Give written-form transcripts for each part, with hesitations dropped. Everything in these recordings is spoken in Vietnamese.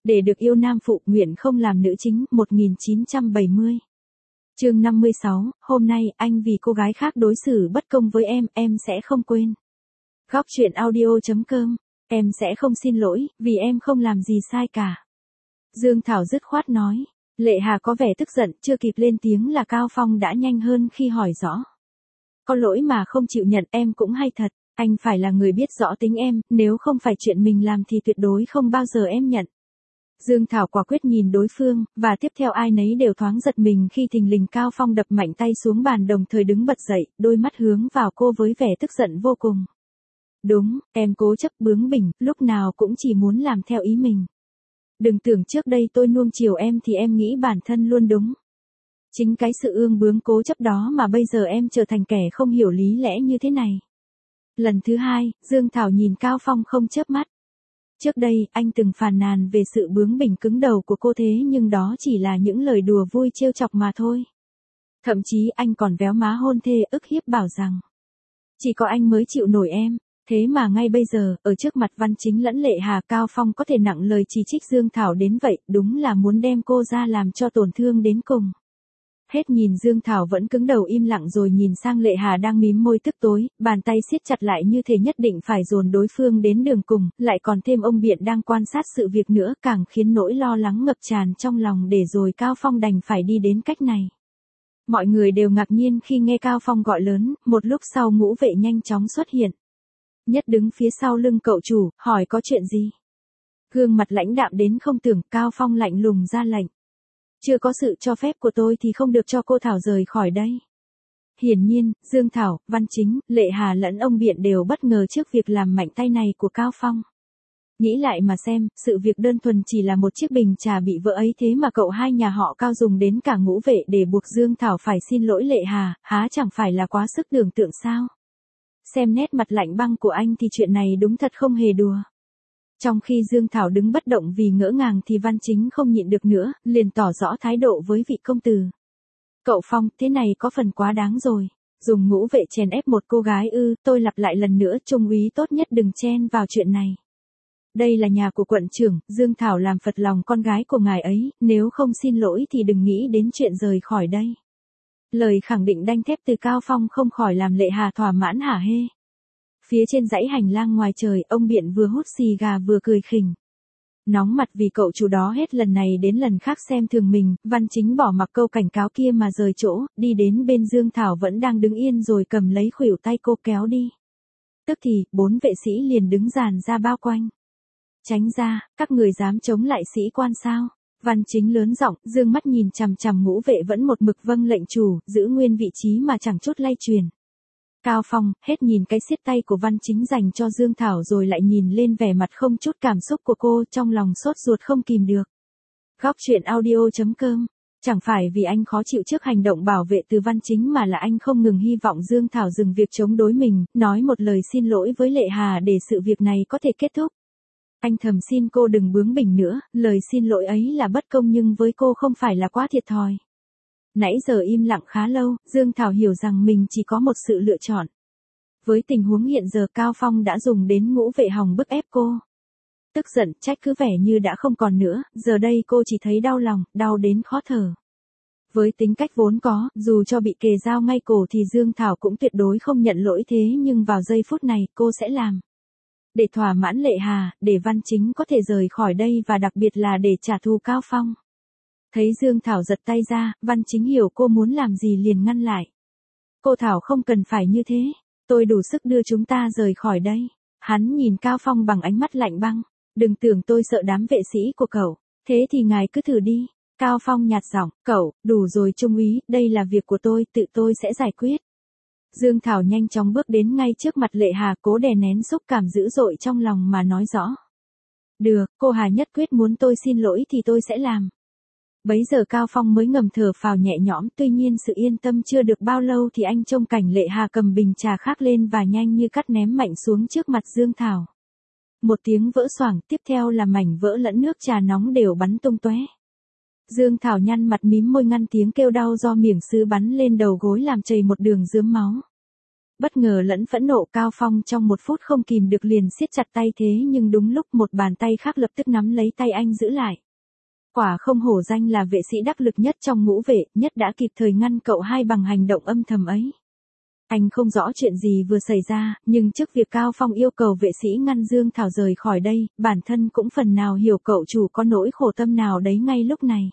Để được yêu nam phụ nguyện không làm nữ chính, 1970. Chương 56, hôm nay anh vì cô gái khác đối xử bất công với em sẽ không quên. Góc truyện audio.com, em sẽ không xin lỗi, vì em không làm gì sai cả. Dương Thảo dứt khoát nói. Lệ Hà có vẻ tức giận, chưa kịp lên tiếng là Cao Phong đã nhanh hơn khi hỏi rõ. Có lỗi mà không chịu nhận, em cũng hay thật, anh phải là người biết rõ tính em, nếu không phải chuyện mình làm thì tuyệt đối không bao giờ em nhận. Dương Thảo quả quyết nhìn đối phương, và tiếp theo ai nấy đều thoáng giật mình khi thình lình Cao Phong đập mạnh tay xuống bàn đồng thời đứng bật dậy, đôi mắt hướng vào cô với vẻ tức giận vô cùng. Đúng, em cố chấp bướng bỉnh, lúc nào cũng chỉ muốn làm theo ý mình. Đừng tưởng trước đây tôi nuông chiều em thì em nghĩ bản thân luôn đúng. Chính cái sự ương bướng cố chấp đó mà bây giờ em trở thành kẻ không hiểu lý lẽ như thế này. Lần thứ hai, Dương Thảo nhìn Cao Phong không chớp mắt. Trước đây, anh từng phàn nàn về sự bướng bỉnh cứng đầu của cô thế nhưng đó chỉ là những lời đùa vui trêu chọc mà thôi. Thậm chí anh còn véo má hôn thê ức hiếp bảo rằng chỉ có anh mới chịu nổi em. Thế mà ngay bây giờ, ở trước mặt Văn Chính lẫn Lệ Hà, Cao Phong có thể nặng lời chỉ trích Dương Thảo đến vậy, đúng là muốn đem cô ra làm cho tổn thương đến cùng. Hết nhìn Dương Thảo vẫn cứng đầu im lặng rồi nhìn sang Lệ Hà đang mím môi tức tối, bàn tay siết chặt lại như thể nhất định phải dồn đối phương đến đường cùng, lại còn thêm ông Biện đang quan sát sự việc nữa, càng khiến nỗi lo lắng ngập tràn trong lòng để rồi Cao Phong đành phải đi đến cách này. Mọi người đều ngạc nhiên khi nghe Cao Phong gọi lớn, một lúc sau ngũ vệ nhanh chóng xuất hiện. Nhất đứng phía sau lưng cậu chủ, hỏi có chuyện gì? Gương mặt lãnh đạm đến không tưởng, Cao Phong lạnh lùng ra lệnh. Chưa có sự cho phép của tôi thì không được cho cô Thảo rời khỏi đây. Hiển nhiên, Dương Thảo, Văn Chính, Lệ Hà lẫn ông Biện đều bất ngờ trước việc làm mạnh tay này của Cao Phong. Nghĩ lại mà xem, sự việc đơn thuần chỉ là một chiếc bình trà bị vỡ ấy thế mà cậu hai nhà họ Cao dùng đến cả ngũ vệ để buộc Dương Thảo phải xin lỗi Lệ Hà, há chẳng phải là quá sức tưởng tượng sao? Xem nét mặt lạnh băng của anh thì chuyện này đúng thật không hề đùa. Trong khi Dương Thảo đứng bất động vì ngỡ ngàng thì Văn Chính không nhịn được nữa, liền tỏ rõ thái độ với vị công tử. Cậu Phong, thế này có phần quá đáng rồi. Dùng ngũ vệ chèn ép một cô gái ư, tôi lặp lại lần nữa, trung úy tốt nhất đừng chen vào chuyện này. Đây là nhà của quận trưởng, Dương Thảo làm phật lòng con gái của ngài ấy, nếu không xin lỗi thì đừng nghĩ đến chuyện rời khỏi đây. Lời khẳng định đanh thép từ Cao Phong không khỏi làm Lệ Hà thỏa mãn hả hê. Phía trên dãy hành lang ngoài trời, ông Biện vừa hút xì gà vừa cười khỉnh. Nóng mặt vì cậu chủ đó hết lần này đến lần khác xem thường mình, Văn Chính bỏ mặc câu cảnh cáo kia mà rời chỗ, đi đến bên Dương Thảo vẫn đang đứng yên rồi cầm lấy khuỷu tay cô kéo đi. Tức thì, 4 vệ sĩ liền đứng dàn ra bao quanh. Tránh ra, các người dám chống lại sĩ quan sao? Văn Chính lớn giọng, dương mắt nhìn chằm chằm ngũ vệ vẫn một mực vâng lệnh chủ, giữ nguyên vị trí mà chẳng chút lay truyền. Cao Phong, hết nhìn cái siết tay của Văn Chính dành cho Dương Thảo rồi lại nhìn lên vẻ mặt không chút cảm xúc của cô, trong lòng sốt ruột không kìm được. Góc truyện audio.com, chẳng phải vì anh khó chịu trước hành động bảo vệ từ Văn Chính mà là anh không ngừng hy vọng Dương Thảo dừng việc chống đối mình, nói một lời xin lỗi với Lệ Hà để sự việc này có thể kết thúc. Anh thầm xin cô đừng bướng bỉnh nữa, lời xin lỗi ấy là bất công nhưng với cô không phải là quá thiệt thòi. Nãy giờ im lặng khá lâu, Dương Thảo hiểu rằng mình chỉ có một sự lựa chọn. Với tình huống hiện giờ Cao Phong đã dùng đến ngũ vệ hòng bức ép cô. Tức giận, trách cứ vẻ như đã không còn nữa, giờ đây cô chỉ thấy đau lòng, đau đến khó thở. Với tính cách vốn có, dù cho bị kề dao ngay cổ thì Dương Thảo cũng tuyệt đối không nhận lỗi thế nhưng vào giây phút này cô sẽ làm. Để thỏa mãn Lệ Hà, để Văn Chính có thể rời khỏi đây và đặc biệt là để trả thù Cao Phong. Thấy Dương Thảo giật tay ra, Văn Chính hiểu cô muốn làm gì liền ngăn lại. Cô Thảo không cần phải như thế, tôi đủ sức đưa chúng ta rời khỏi đây. Hắn nhìn Cao Phong bằng ánh mắt lạnh băng, đừng tưởng tôi sợ đám vệ sĩ của cậu, thế thì ngài cứ thử đi. Cao Phong nhạt giọng, cậu, đủ rồi trung úy, đây là việc của tôi, tự tôi sẽ giải quyết. Dương Thảo nhanh chóng bước đến ngay trước mặt Lệ Hà cố đè nén xúc cảm dữ dội trong lòng mà nói rõ. Được, cô Hà nhất quyết muốn tôi xin lỗi thì tôi sẽ làm. Bấy giờ Cao Phong mới ngầm thở phào nhẹ nhõm, tuy nhiên sự yên tâm chưa được bao lâu thì anh trông cảnh Lệ Hà cầm bình trà khác lên và nhanh như cắt ném mạnh xuống trước mặt Dương Thảo. Một tiếng vỡ xoảng, tiếp theo là mảnh vỡ lẫn nước trà nóng đều bắn tung tóe. Dương Thảo nhăn mặt mím môi ngăn tiếng kêu đau do miếng sứ bắn lên đầu gối làm chảy một đường rướm máu. Bất ngờ lẫn phẫn nộ, Cao Phong trong một phút không kìm được liền siết chặt tay, thế nhưng đúng lúc một bàn tay khác lập tức nắm lấy tay anh giữ lại. Quả không hổ danh là vệ sĩ đắc lực nhất trong ngũ vệ, nhất đã kịp thời ngăn cậu hai bằng hành động âm thầm ấy. Anh không rõ chuyện gì vừa xảy ra, nhưng trước việc Cao Phong yêu cầu vệ sĩ ngăn Dương Thảo rời khỏi đây, bản thân cũng phần nào hiểu cậu chủ có nỗi khổ tâm nào đấy ngay lúc này.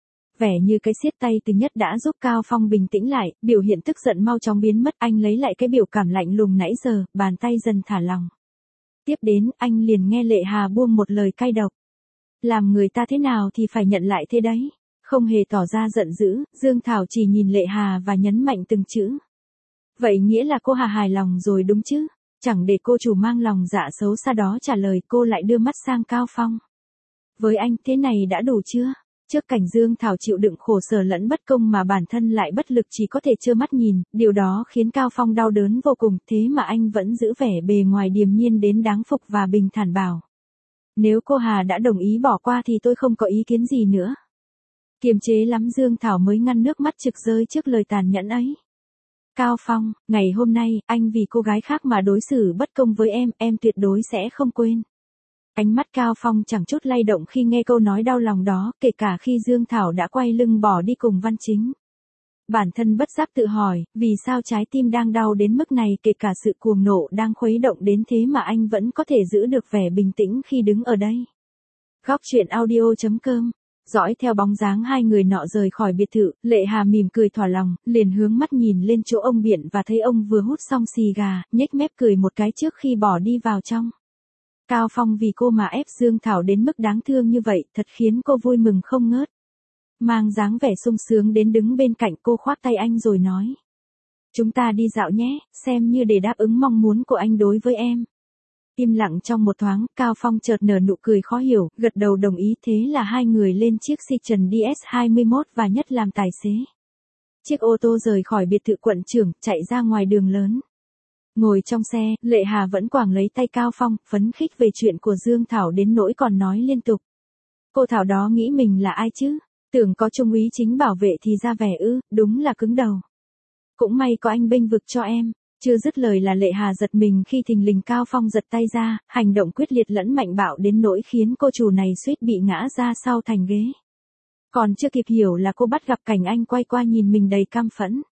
Vẻ như cái siết tay từ nhất đã giúp Cao Phong bình tĩnh lại, biểu hiện tức giận mau chóng biến mất, anh lấy lại cái biểu cảm lạnh lùng nãy giờ, bàn tay dần thả lỏng. Tiếp đến, anh liền nghe Lệ Hà buông một lời cay độc. Làm người ta thế nào thì phải nhận lại thế đấy. Không hề tỏ ra giận dữ, Dương Thảo chỉ nhìn Lệ Hà và nhấn mạnh từng chữ. Vậy nghĩa là cô Hà hài lòng rồi đúng chứ? Chẳng để cô chủ mang lòng dạ xấu xa đó trả lời, cô lại đưa mắt sang Cao Phong. Với anh thế này đã đủ chưa? Trước cảnh Dương Thảo chịu đựng khổ sở lẫn bất công mà bản thân lại bất lực chỉ có thể trơ mắt nhìn, điều đó khiến Cao Phong đau đớn vô cùng, thế mà anh vẫn giữ vẻ bề ngoài điềm nhiên đến đáng phục và bình thản bảo. Nếu cô Hà đã đồng ý bỏ qua thì tôi không có ý kiến gì nữa. Kiềm chế lắm Dương Thảo mới ngăn nước mắt trực rơi trước lời tàn nhẫn ấy. Cao Phong, ngày hôm nay, anh vì cô gái khác mà đối xử bất công với em tuyệt đối sẽ không quên. Ánh mắt Cao Phong chẳng chút lay động khi nghe câu nói đau lòng đó, kể cả khi Dương Thảo đã quay lưng bỏ đi cùng Văn Chính. Bản thân bất giác tự hỏi, vì sao trái tim đang đau đến mức này, kể cả sự cuồng nộ đang khuấy động đến thế mà anh vẫn có thể giữ được vẻ bình tĩnh khi đứng ở đây. Góc truyện audio.com. Dõi theo bóng dáng hai người nọ rời khỏi biệt thự, Lệ Hà mỉm cười thỏa lòng, liền hướng mắt nhìn lên chỗ ông Biện và thấy ông vừa hút xong xì gà, nhếch mép cười một cái trước khi bỏ đi vào trong. Cao Phong vì cô mà ép Dương Thảo đến mức đáng thương như vậy, thật khiến cô vui mừng không ngớt. Mang dáng vẻ sung sướng đến đứng bên cạnh cô khoác tay anh rồi nói. Chúng ta đi dạo nhé, xem như để đáp ứng mong muốn của anh đối với em. Im lặng trong một thoáng, Cao Phong chợt nở nụ cười khó hiểu, gật đầu đồng ý, thế là hai người lên chiếc Citroen DS21 và Nhất làm tài xế. Chiếc ô tô rời khỏi biệt thự quận trưởng, chạy ra ngoài đường lớn. Ngồi trong xe, Lệ Hà vẫn quàng lấy tay Cao Phong, phấn khích về chuyện của Dương Thảo đến nỗi còn nói liên tục. Cô Thảo đó nghĩ mình là ai chứ? Tưởng có Trung úy Chính bảo vệ thì ra vẻ đúng là cứng đầu. Cũng may có anh bênh vực cho em. Chưa dứt lời là Lệ Hà giật mình khi thình lình Cao Phong giật tay ra, hành động quyết liệt lẫn mạnh bạo đến nỗi khiến cô chủ này suýt bị ngã ra sau thành ghế. Còn chưa kịp hiểu là cô bắt gặp cảnh anh quay qua nhìn mình đầy căm phẫn.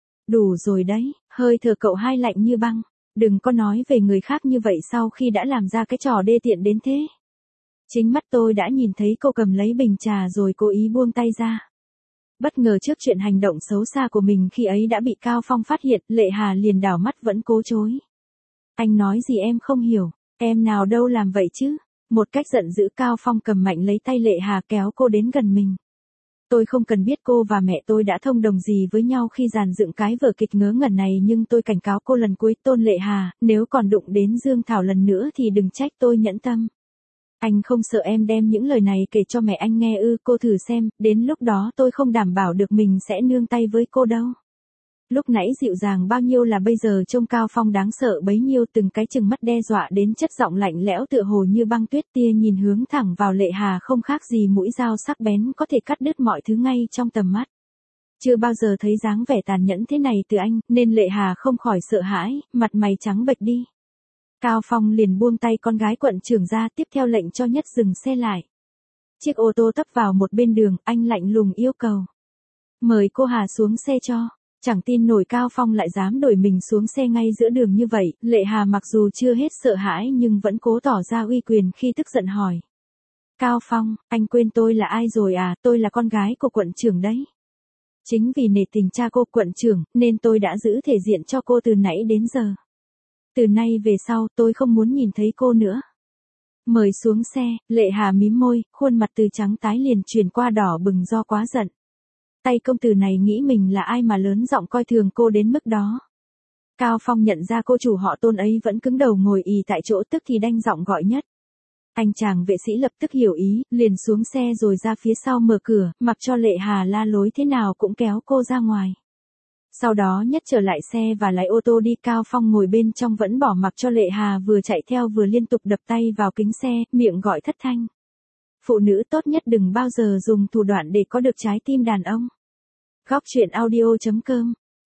Đủ rồi đấy, hơi thở cậu hai lạnh như băng. Đừng có nói về người khác như vậy sau khi đã làm ra cái trò đê tiện đến thế. Chính mắt tôi đã nhìn thấy cô cầm lấy bình trà rồi cố ý buông tay ra. Bất ngờ trước chuyện hành động xấu xa của mình khi ấy đã bị Cao Phong phát hiện, Lệ Hà liền đảo mắt vẫn cố chối. Anh nói gì em không hiểu, em nào đâu làm vậy chứ. Một cách giận dữ Cao Phong cầm mạnh lấy tay Lệ Hà kéo cô đến gần mình. Tôi không cần biết cô và mẹ tôi đã thông đồng gì với nhau khi dàn dựng cái vở kịch ngớ ngẩn này, nhưng tôi cảnh cáo cô lần cuối, Tôn Lệ Hà, nếu còn đụng đến Dương Thảo lần nữa thì đừng trách tôi nhẫn tâm. Anh không sợ em đem những lời này kể cho mẹ anh nghe ư? Cô thử xem, đến lúc đó tôi không đảm bảo được mình sẽ nương tay với cô đâu. Lúc nãy dịu dàng bao nhiêu là bây giờ trông Cao Phong đáng sợ bấy nhiêu, từng cái chừng mắt đe dọa đến chất giọng lạnh lẽo tựa hồ như băng tuyết, tia nhìn hướng thẳng vào Lệ Hà không khác gì mũi dao sắc bén có thể cắt đứt mọi thứ ngay trong tầm mắt. Chưa bao giờ thấy dáng vẻ tàn nhẫn thế này từ anh, nên Lệ Hà không khỏi sợ hãi, mặt mày trắng bệch đi. Cao Phong liền buông tay con gái quận trưởng ra, tiếp theo lệnh cho Nhất dừng xe lại. Chiếc ô tô tấp vào một bên đường, anh lạnh lùng yêu cầu. Mời cô Hà xuống xe cho. Chẳng tin nổi Cao Phong lại dám đổi mình xuống xe ngay giữa đường như vậy, Lệ Hà mặc dù chưa hết sợ hãi nhưng vẫn cố tỏ ra uy quyền khi tức giận hỏi. Cao Phong, anh quên tôi là ai rồi à? Tôi là con gái của quận trưởng đấy. Chính vì nể tình cha cô quận trưởng, nên tôi đã giữ thể diện cho cô từ nãy đến giờ. Từ nay về sau, tôi không muốn nhìn thấy cô nữa. Mời xuống xe, Lệ Hà mím môi, khuôn mặt từ trắng tái liền chuyển qua đỏ bừng do quá giận. Tay công tử này nghĩ mình là ai mà lớn giọng coi thường cô đến mức đó. Cao Phong nhận ra cô chủ họ Tôn ấy vẫn cứng đầu ngồi ì tại chỗ, tức thì đanh giọng gọi Nhất. Anh chàng vệ sĩ lập tức hiểu ý, liền xuống xe rồi ra phía sau mở cửa, mặc cho Lệ Hà la lối thế nào cũng kéo cô ra ngoài. Sau đó Nhất trở lại xe và lái ô tô đi, Cao Phong ngồi bên trong vẫn bỏ mặc cho Lệ Hà vừa chạy theo vừa liên tục đập tay vào kính xe, miệng gọi thất thanh. Phụ nữ tốt nhất đừng bao giờ dùng thủ đoạn để có được trái tim đàn ông. Góc truyện audio.com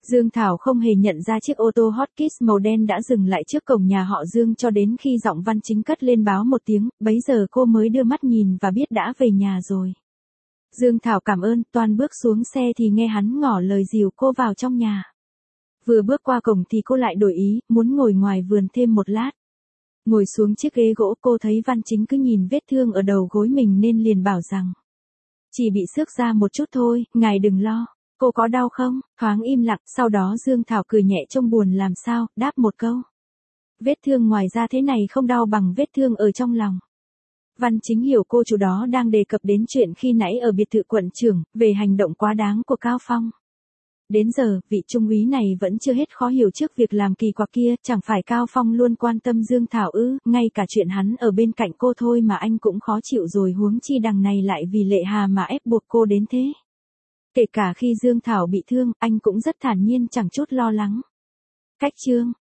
Dương Thảo không hề nhận ra chiếc ô tô Hot Kiss màu đen đã dừng lại trước cổng nhà họ Dương cho đến khi giọng Văn Chính cất lên báo một tiếng, bấy giờ cô mới đưa mắt nhìn và biết đã về nhà rồi. Dương Thảo cảm ơn, toan bước xuống xe thì nghe hắn ngỏ lời dìu cô vào trong nhà. Vừa bước qua cổng thì cô lại đổi ý, muốn ngồi ngoài vườn thêm một lát. Ngồi xuống chiếc ghế gỗ cô thấy Văn Chính cứ nhìn vết thương ở đầu gối mình nên liền bảo rằng. Chỉ bị xước ra một chút thôi, ngài đừng lo. Cô có đau không? Thoáng im lặng, sau đó Dương Thảo cười nhẹ trông buồn làm sao, đáp một câu. Vết thương ngoài ra thế này không đau bằng vết thương ở trong lòng. Văn Chính hiểu cô chủ đó đang đề cập đến chuyện khi nãy ở biệt thự quận trưởng, về hành động quá đáng của Cao Phong. Đến giờ, vị trung úy này vẫn chưa hết khó hiểu trước việc làm kỳ quặc kia, chẳng phải Cao Phong luôn quan tâm Dương Thảo ư, ngay cả chuyện hắn ở bên cạnh cô thôi mà anh cũng khó chịu rồi, huống chi đằng này lại vì Lệ Hà mà ép buộc cô đến thế. Kể cả khi Dương Thảo bị thương, anh cũng rất thản nhiên chẳng chút lo lắng. Cách chương